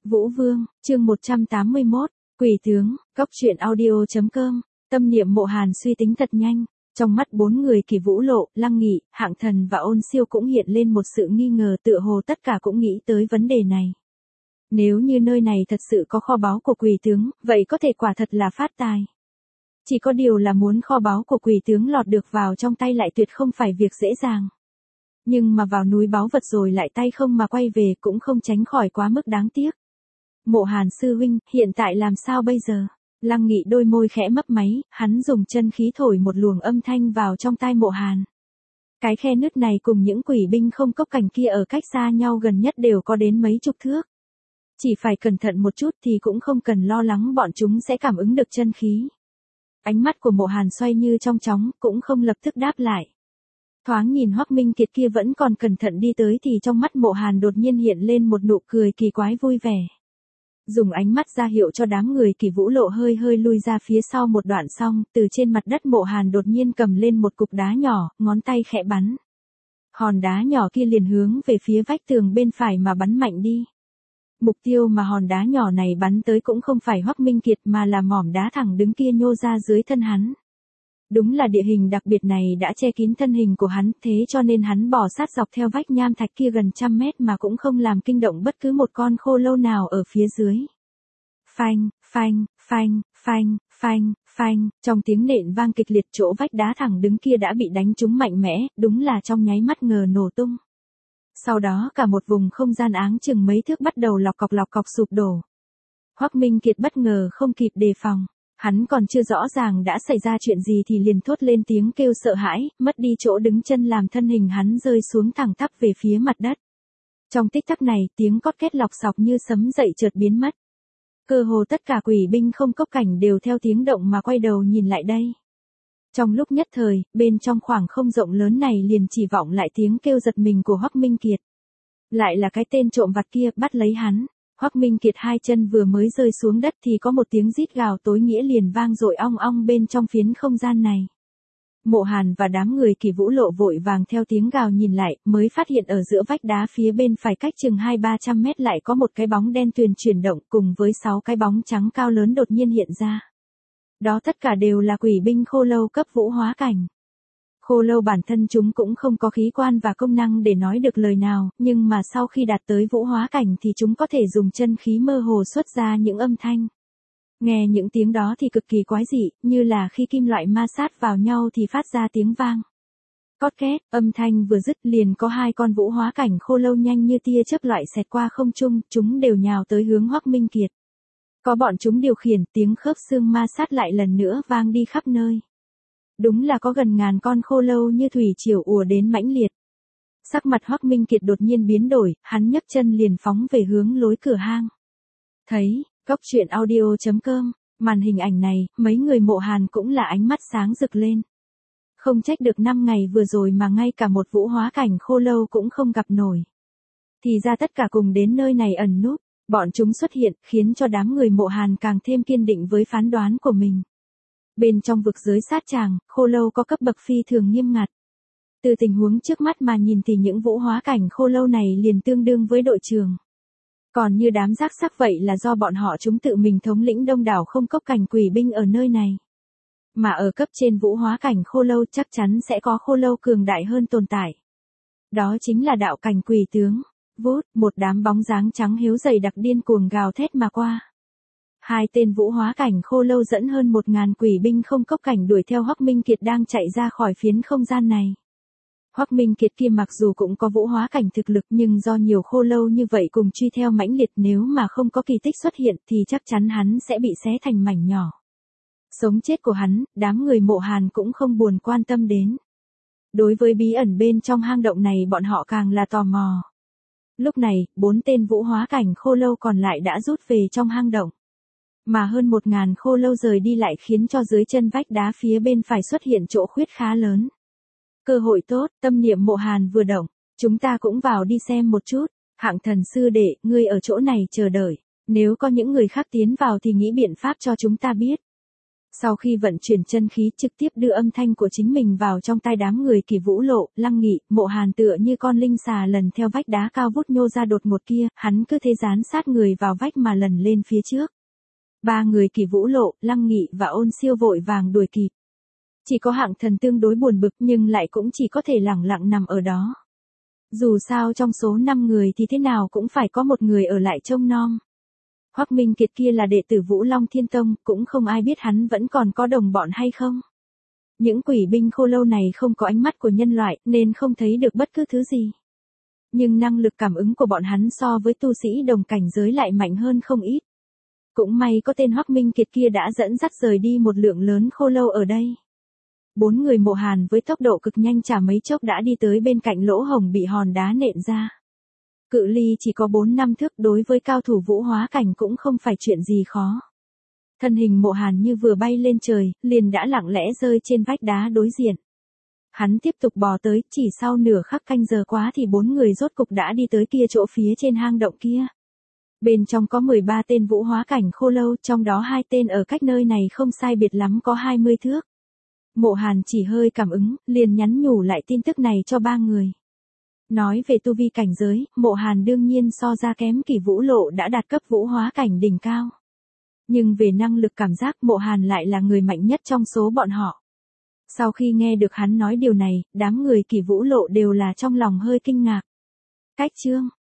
Vũ Vương, chương 181, Quỷ tướng, Cóc truyện audio.com, tâm niệm Mộ Hàn suy tính thật nhanh, trong mắt bốn người Kỳ Vũ Lộ, Lăng Nghị, Hạng Thần và Ôn Siêu cũng hiện lên một sự nghi ngờ, tựa hồ tất cả cũng nghĩ tới vấn đề này. Nếu như nơi này thật sự có kho báu của quỷ tướng, vậy có thể quả thật là phát tài. Chỉ có điều là muốn kho báu của quỷ tướng lọt được vào trong tay lại tuyệt không phải việc dễ dàng. Nhưng mà vào núi báu vật rồi lại tay không mà quay về cũng không tránh khỏi quá mức đáng tiếc. Mộ Hàn sư huynh, hiện tại làm sao bây giờ? Lăng Nghị đôi môi khẽ mấp máy, hắn dùng chân khí thổi một luồng âm thanh vào trong tai Mộ Hàn. Cái khe nứt này cùng những quỷ binh không cốc cảnh kia ở cách xa nhau gần nhất đều có đến mấy chục thước. Chỉ phải cẩn thận một chút thì cũng không cần lo lắng bọn chúng sẽ cảm ứng được chân khí. Ánh mắt của Mộ Hàn xoay như trong chóng, cũng không lập tức đáp lại. Thoáng nhìn Hoắc Minh Kiệt kia vẫn còn cẩn thận đi tới thì trong mắt Mộ Hàn đột nhiên hiện lên một nụ cười kỳ quái vui vẻ. Dùng ánh mắt ra hiệu cho đám người Kỳ Vũ Lộ hơi hơi lui ra phía sau một đoạn xong, từ trên mặt đất Mộ Hàn đột nhiên cầm lên một cục đá nhỏ, ngón tay khẽ bắn. Hòn đá nhỏ kia liền hướng về phía vách tường bên phải mà bắn mạnh đi. Mục tiêu mà hòn đá nhỏ này bắn tới cũng không phải Hoắc Minh Kiệt mà là mỏm đá thẳng đứng kia nhô ra dưới thân hắn. Đúng là địa hình đặc biệt này đã che kín thân hình của hắn, thế cho nên hắn bò sát dọc theo vách nham thạch kia gần trăm mét mà cũng không làm kinh động bất cứ một con khô lâu nào ở phía dưới. Phanh, phanh, phanh, phanh, phanh, phanh, trong tiếng nện vang kịch liệt chỗ vách đá thẳng đứng kia đã bị đánh trúng mạnh mẽ, đúng là trong nháy mắt ngờ nổ tung. Sau đó cả một vùng không gian áng chừng mấy thước bắt đầu lọc cọc sụp đổ. Hoắc Minh Kiệt bất ngờ không kịp đề phòng. Hắn còn chưa rõ ràng đã xảy ra chuyện gì thì liền thốt lên tiếng kêu sợ hãi, mất đi chỗ đứng chân làm thân hình hắn rơi xuống thẳng tắp về phía mặt đất. Trong tích tắc này, tiếng cót két lọc sọc như sấm dậy chợt biến mất. Cơ hồ tất cả quỷ binh không cốc cảnh đều theo tiếng động mà quay đầu nhìn lại đây. Trong lúc nhất thời, bên trong khoảng không rộng lớn này liền chỉ vọng lại tiếng kêu giật mình của Hoắc Minh Kiệt. Lại là cái tên trộm vặt kia, bắt lấy hắn. Hoắc Minh Kiệt hai chân vừa mới rơi xuống đất thì có một tiếng rít gào tối nghĩa liền vang dội ong ong bên trong phiến không gian này. Mộ Hàn và đám người Kỳ Vũ Lộ vội vàng theo tiếng gào nhìn lại, mới phát hiện ở giữa vách đá phía bên phải cách chừng 200-300 mét lại có một cái bóng đen tuyền chuyển động cùng với 6 cái bóng trắng cao lớn đột nhiên hiện ra. Đó tất cả đều là quỷ binh khô lâu cấp vũ hóa cảnh. Khô lâu bản thân chúng cũng không có khí quan và công năng để nói được lời nào, nhưng mà sau khi đạt tới vũ hóa cảnh thì chúng có thể dùng chân khí mơ hồ xuất ra những âm thanh. Nghe những tiếng đó thì cực kỳ quái dị, như là khi kim loại ma sát vào nhau thì phát ra tiếng vang. Cót két, âm thanh vừa dứt liền có hai con vũ hóa cảnh khô lâu nhanh như tia chớp loại xẹt qua không trung, chúng đều nhào tới hướng Hoắc Minh Kiệt. Có bọn chúng điều khiển, tiếng khớp xương ma sát lại lần nữa vang đi khắp nơi. Đúng là có gần ngàn con khô lâu như thủy triều ùa đến mãnh liệt. Sắc mặt Hoắc Minh Kiệt đột nhiên biến đổi, hắn nhấc chân liền phóng về hướng lối cửa hang. Thấy, Cóc truyện audio.com, màn hình ảnh này, mấy người Mộ Hàn cũng là ánh mắt sáng rực lên. Không trách được 5 ngày vừa rồi mà ngay cả một vũ hóa cảnh khô lâu cũng không gặp nổi. Thì ra tất cả cùng đến nơi này ẩn núp, bọn chúng xuất hiện khiến cho đám người Mộ Hàn càng thêm kiên định với phán đoán của mình. Bên trong vực giới sát tràng, khô lâu có cấp bậc phi thường nghiêm ngặt. Từ tình huống trước mắt mà nhìn thì những vũ hóa cảnh khô lâu này liền tương đương với đội trưởng. Còn như đám rác sắc vậy là do bọn họ chúng tự mình thống lĩnh đông đảo không cốc cảnh quỷ binh ở nơi này. Mà ở cấp trên vũ hóa cảnh khô lâu chắc chắn sẽ có khô lâu cường đại hơn tồn tại. Đó chính là đạo cảnh quỷ tướng. Vút, một đám bóng dáng trắng hiếu dày đặc điên cuồng gào thét mà qua. Hai tên vũ hóa cảnh khô lâu dẫn hơn 1000 quỷ binh không cốc cảnh đuổi theo Hoắc Minh Kiệt đang chạy ra khỏi phiến không gian này. Hoắc Minh Kiệt kia mặc dù cũng có vũ hóa cảnh thực lực nhưng do nhiều khô lâu như vậy cùng truy theo mãnh liệt, nếu mà không có kỳ tích xuất hiện thì chắc chắn hắn sẽ bị xé thành mảnh nhỏ. Sống chết của hắn, đám người Mộ Hàn cũng không buồn quan tâm đến. Đối với bí ẩn bên trong hang động này bọn họ càng là tò mò. Lúc này, 4 tên vũ hóa cảnh khô lâu còn lại đã rút về trong hang động. Mà hơn 1000 khô lâu rời đi lại khiến cho dưới chân vách đá phía bên phải xuất hiện chỗ khuyết khá lớn. Cơ hội tốt, tâm niệm Mộ Hàn vừa động, chúng ta cũng vào đi xem một chút. Hạng Thần sư đệ, ngươi ở chỗ này chờ đợi, nếu có những người khác tiến vào thì nghĩ biện pháp cho chúng ta biết. Sau khi vận chuyển chân khí trực tiếp đưa âm thanh của chính mình vào trong tai đám người Kỳ Vũ Lộ, Lăng Nghị, Mộ Hàn tựa như con linh xà lần theo vách đá cao vút nhô ra đột ngột kia, hắn cứ thế dán sát người vào vách mà lần lên phía trước. Ba người Kỳ Vũ Lộ, Lăng Nghị và Ôn Siêu vội vàng đuổi kịp. Chỉ có Hạng Thần tương đối buồn bực nhưng lại cũng chỉ có thể lẳng lặng nằm ở đó. Dù sao trong số 5 người thì thế nào cũng phải có một người ở lại trông nom. Hoắc Minh Kiệt kia là đệ tử Vũ Long Thiên Tông, cũng không ai biết hắn vẫn còn có đồng bọn hay không. Những quỷ binh khô lâu này không có ánh mắt của nhân loại nên không thấy được bất cứ thứ gì. Nhưng năng lực cảm ứng của bọn hắn so với tu sĩ đồng cảnh giới lại mạnh hơn không ít. Cũng may có tên Hoắc Minh Kiệt kia đã dẫn dắt rời đi một lượng lớn khô lâu ở đây. 4 người Mộ Hàn với tốc độ cực nhanh chả mấy chốc đã đi tới bên cạnh lỗ hổng bị hòn đá nện ra. Cự ly chỉ có 4-5 thước, đối với cao thủ vũ hóa cảnh cũng không phải chuyện gì khó. Thân hình Mộ Hàn như vừa bay lên trời, liền đã lặng lẽ rơi trên vách đá đối diện. Hắn tiếp tục bò tới, chỉ sau nửa khắc canh giờ quá thì 4 người rốt cục đã đi tới kia chỗ phía trên hang động kia. Bên trong có 13 tên vũ hóa cảnh khô lâu, trong đó 2 tên ở cách nơi này không sai biệt lắm có 20 thước. Mộ Hàn chỉ hơi cảm ứng, liền nhắn nhủ lại tin tức này cho 3 người. Nói về tu vi cảnh giới, Mộ Hàn đương nhiên so ra kém Kỳ Vũ Lộ đã đạt cấp vũ hóa cảnh đỉnh cao. Nhưng về năng lực cảm giác Mộ Hàn lại là người mạnh nhất trong số bọn họ. Sau khi nghe được hắn nói điều này, đám người Kỳ Vũ Lộ đều là trong lòng hơi kinh ngạc. Cách chương